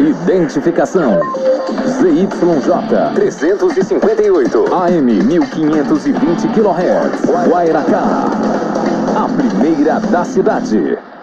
Identificação ZYJ 358 AM 1520 kHz Guairacá, a primeira da cidade.